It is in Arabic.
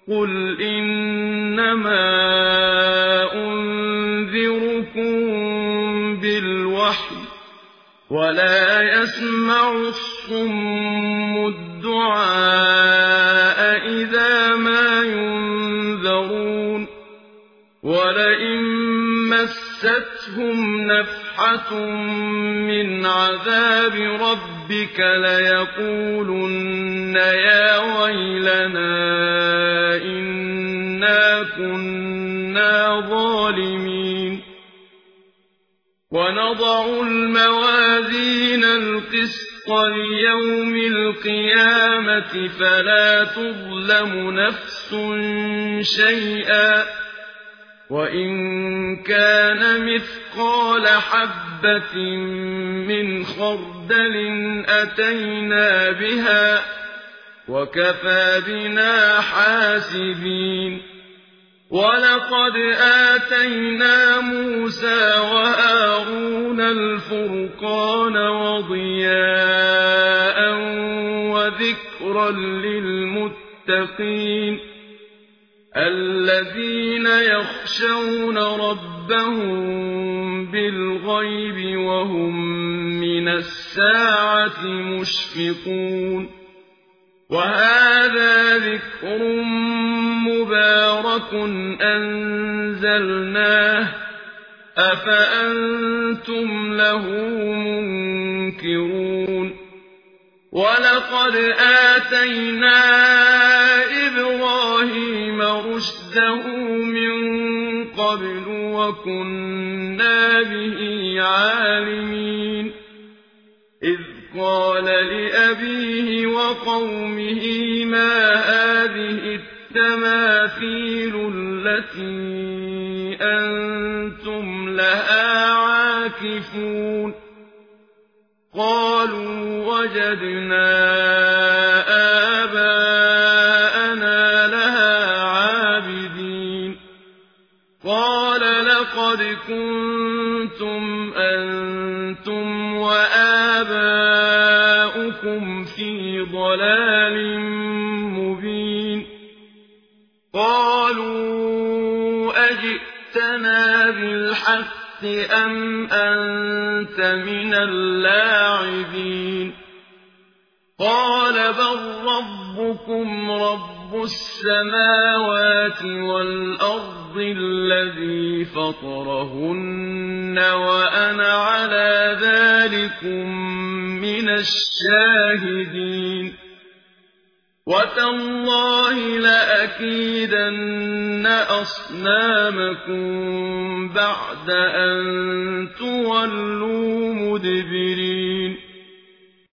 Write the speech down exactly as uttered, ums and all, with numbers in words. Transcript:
قُلْ إِنَّمَا أُنذِرُكُم بِالْوَحْيِ ۚ وَلَا يَسْمَعُ الصُّمُّ الدُّعَاءَ إِذَا مَا يُنذَرُونَ وَلَئِن مَّسَّتْهُمْ نَفْحَةٌ مِّنْ عَذَابِ رَبِّكَ لَيَقُولُنَّ يَا وَيْلَنَا إِنَّا كُنَّا ظَالِمِينَ وَنَضَعُ الْمَوَازِينَ الْقِسْطَ لِيَوْمِ الْقِيَامَةِ فَلَا تُظْلَمُ نَفْسٌ شَيْئًا ۖ وَإِن كَانَ مِثْقَالَ حَبَّةٍ مِّنْ خَرْدَلٍ أَتَيْنَا بِهَا ۗ وَكَفَىٰ بِنَا حَاسِبِينَ وَلَقَدْ آتَيْنَا مُوسَىٰ وَهَارُونَ الْفُرْقَانَ وَضِيَاءً وَذِكْرًا لِّلْمُتَّقِينَ الَّذِينَ يَخْشَوْنَ رَبَّهُم بِالْغَيْبِ وَهُم مِّنَ السَّاعَةِ مُشْفِقُونَ وَهَٰذَا ذِكْرٌ مُّبَارَكٌ أَنزَلْنَاهُ ۚ أَفَأَنتُمْ لَهُ مُنكِرُونَ وَلَقَدْ آتَيْنَا إِبْرَاهِيمَ رُشْدَهُ مِن قَبْلُ وَكُنَّا بِهِ عَالِمِينَ إِذْ قَالَ لِأَبِيهِ وَقَوْمِهِ مَا هَٰذِهِ التَّمَاثِيلُ الَّتِي أَنتُمْ لَهَا عَاكِفُونَ قَالُوا وَجَدْنَا آبَاءَنَا لَهَا عَابِدِينَ قَالَ لَقَدْ كُنتُمْ أَنتُمْ وَآبَاؤُكُمْ فِي ضَلَالٍ مُّبِينٍ قَالُوا أَجِئْتَنَا بِالْحَقِّ أَمْ أَنتَ مِنَ اللاعبين قَالَ بَل رَّبُّكُمْ رَبُّ السَّمَاوَاتِ وَالْأَرْضِ الَّذِي فَطَرَهُنَّ وَأَنَا عَلَىٰ ذَٰلِكُم مِّنَ الشَّاهِدِينَ وَتَاللَّهِ لَأَكِيدَنَّ أَصْنَامَكُم بَعْدَ أَن تُوَلُّوا مُدْبِرِينَ